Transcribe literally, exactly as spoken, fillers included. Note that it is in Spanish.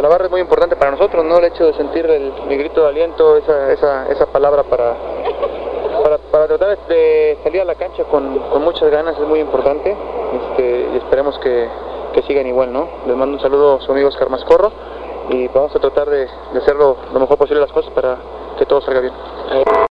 la barra es muy importante para nosotros, ¿no? El hecho de sentir el, el grito de aliento, esa, esa, esa palabra para, para, para tratar de salir a la cancha con, con muchas ganas es muy importante, este, y esperemos que, que sigan igual, ¿no? Les mando un saludo a su amigo Oscar Mascorro y vamos a tratar de, de hacer lo, lo mejor posible las cosas para que todo salga bien.